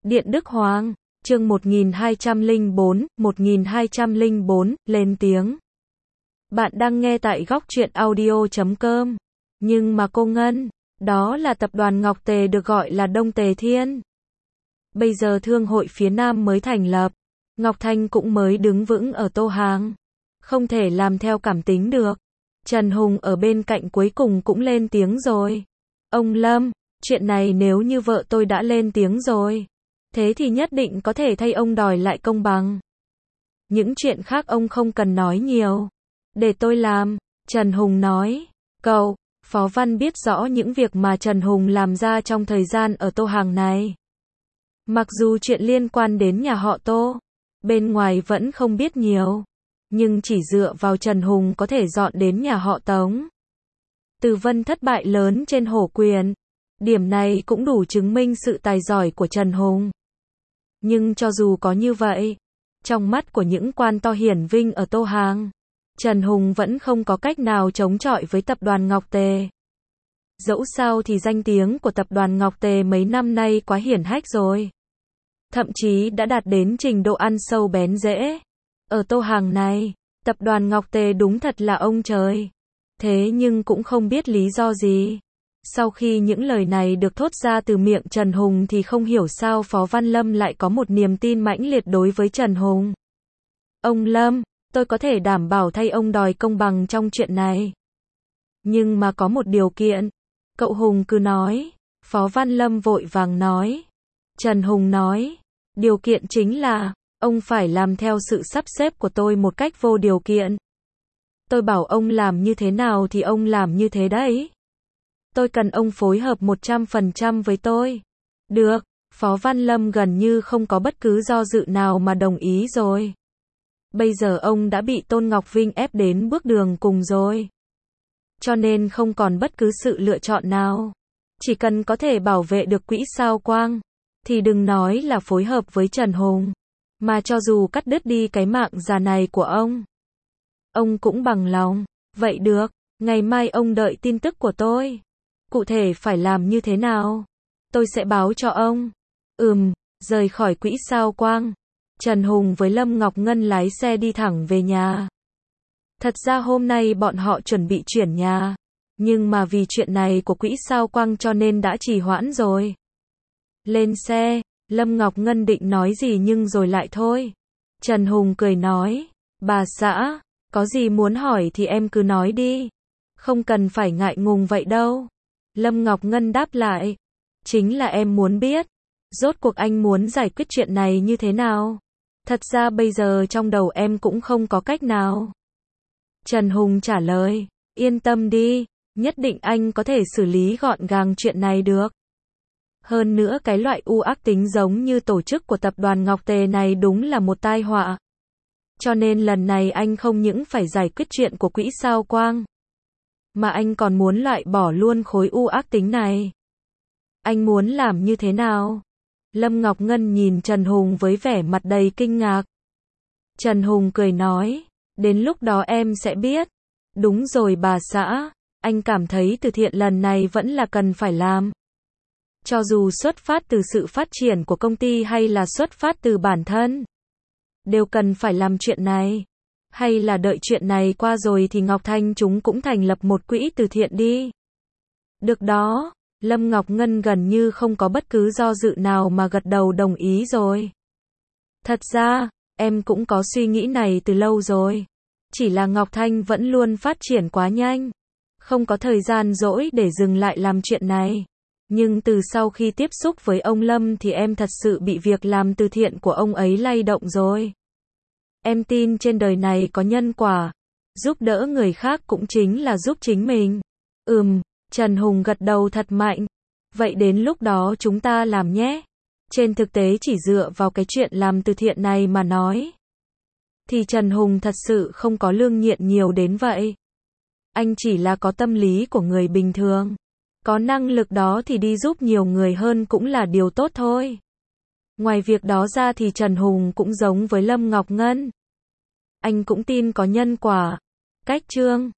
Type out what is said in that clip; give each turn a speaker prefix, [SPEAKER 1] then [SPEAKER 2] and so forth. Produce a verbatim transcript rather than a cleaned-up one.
[SPEAKER 1] Điện Đức Hoàng, chương một nghìn hai trăm lẻ bốn, một nghìn hai trăm lẻ bốn, lên tiếng. Bạn đang nghe tại góc truyện audio chấm com. Nhưng mà cô Ngân, đó là tập đoàn Ngọc Tề được gọi là Đông Tề Thiên. Bây giờ thương hội phía Nam mới thành lập, Ngọc Thanh cũng mới đứng vững ở Tô Hàng. Không thể làm theo cảm tính được. Trần Hùng ở bên cạnh cuối cùng cũng lên tiếng rồi. Ông Lâm, chuyện này nếu như vợ tôi đã lên tiếng rồi, thế thì nhất định có thể thay ông đòi lại công bằng. Những chuyện khác ông không cần nói nhiều. Để tôi làm, Trần Hùng nói. Cậu, Phó Văn biết rõ những việc mà Trần Hùng làm ra trong thời gian ở Tô Hàng này. Mặc dù chuyện liên quan đến nhà họ Tô, bên ngoài vẫn không biết nhiều, nhưng chỉ dựa vào Trần Hùng có thể dọn đến nhà họ Tống. Từ Vân thất bại lớn trên Hổ Quyền, điểm này cũng đủ chứng minh sự tài giỏi của Trần Hùng. Nhưng cho dù có như vậy, trong mắt của những quan to hiển vinh ở Tô Hàng, Trần Hùng vẫn không có cách nào chống chọi với tập đoàn Ngọc Tề. Dẫu sao thì danh tiếng của tập đoàn Ngọc Tề mấy năm nay quá hiển hách rồi. Thậm chí đã đạt đến trình độ ăn sâu bén rễ. Ở Tô Hàng này, tập đoàn Ngọc Tề đúng thật là ông trời. Thế nhưng cũng không biết lý do gì. Sau khi những lời này được thốt ra từ miệng Trần Hùng thì không hiểu sao Phó Văn Lâm lại có một niềm tin mãnh liệt đối với Trần Hùng. Ông Lâm, tôi có thể đảm bảo thay ông đòi công bằng trong chuyện này. Nhưng mà có một điều kiện. Cậu Hùng cứ nói. Phó Văn Lâm vội vàng nói. Trần Hùng nói. Điều kiện chính là, ông phải làm theo sự sắp xếp của tôi một cách vô điều kiện. Tôi bảo ông làm như thế nào thì ông làm như thế đấy. Tôi cần ông phối hợp một trăm phần trăm với tôi. Được, Phó Văn Lâm gần như không có bất cứ do dự nào mà đồng ý rồi. Bây giờ ông đã bị Tôn Ngọc Vinh ép đến bước đường cùng rồi. Cho nên không còn bất cứ sự lựa chọn nào. Chỉ cần có thể bảo vệ được quỹ sao quang, thì đừng nói là phối hợp với Trần Hùng. Mà cho dù cắt đứt đi cái mạng già này của ông, ông cũng bằng lòng. Vậy được, ngày mai ông đợi tin tức của tôi. Cụ thể phải làm như thế nào? Tôi sẽ báo cho ông. Ừm, rời khỏi quỹ sao quang. Trần Hùng với Lâm Ngọc Ngân lái xe đi thẳng về nhà. Thật ra hôm nay bọn họ chuẩn bị chuyển nhà. Nhưng mà vì chuyện này của quỹ sao quang cho nên đã trì hoãn rồi. Lên xe, Lâm Ngọc Ngân định nói gì nhưng rồi lại thôi. Trần Hùng cười nói. Bà xã, có gì muốn hỏi thì em cứ nói đi. Không cần phải ngại ngùng vậy đâu. Lâm Ngọc Ngân đáp lại. Chính là em muốn biết. Rốt cuộc anh muốn giải quyết chuyện này như thế nào? Thật ra bây giờ trong đầu em cũng không có cách nào. Trần Hùng trả lời. Yên tâm đi. Nhất định anh có thể xử lý gọn gàng chuyện này được. Hơn nữa cái loại u ác tính giống như tổ chức của tập đoàn Ngọc Tề này đúng là một tai họa. Cho nên lần này anh không những phải giải quyết chuyện của quỹ sao quang, mà anh còn muốn loại bỏ luôn khối u ác tính này. Anh muốn làm như thế nào? Lâm Ngọc Ngân nhìn Trần Hùng với vẻ mặt đầy kinh ngạc. Trần Hùng cười nói, đến lúc đó em sẽ biết. Đúng rồi bà xã, anh cảm thấy từ thiện lần này vẫn là cần phải làm. Cho dù xuất phát từ sự phát triển của công ty hay là xuất phát từ bản thân, đều cần phải làm chuyện này. Hay là đợi chuyện này qua rồi thì Ngọc Thanh chúng cũng thành lập một quỹ từ thiện đi. Được đó, Lâm Ngọc Ngân gần như không có bất cứ do dự nào mà gật đầu đồng ý rồi. Thật ra, em cũng có suy nghĩ này từ lâu rồi. Chỉ là Ngọc Thanh vẫn luôn phát triển quá nhanh. Không có thời gian rỗi để dừng lại làm chuyện này. Nhưng từ sau khi tiếp xúc với ông Lâm thì em thật sự bị việc làm từ thiện của ông ấy lay động rồi. Em tin trên đời này có nhân quả. Giúp đỡ người khác cũng chính là giúp chính mình. Ừm, Trần Hùng gật đầu thật mạnh. Vậy đến lúc đó chúng ta làm nhé. Trên thực tế chỉ dựa vào cái chuyện làm từ thiện này mà nói, thì Trần Hùng thật sự không có lương nhiện nhiều đến vậy. Anh chỉ là có tâm lý của người bình thường. Có năng lực đó thì đi giúp nhiều người hơn cũng là điều tốt thôi. Ngoài việc đó ra thì Trần Hùng cũng giống với Lâm Ngọc Ngân. Anh cũng tin có nhân quả. Cách chương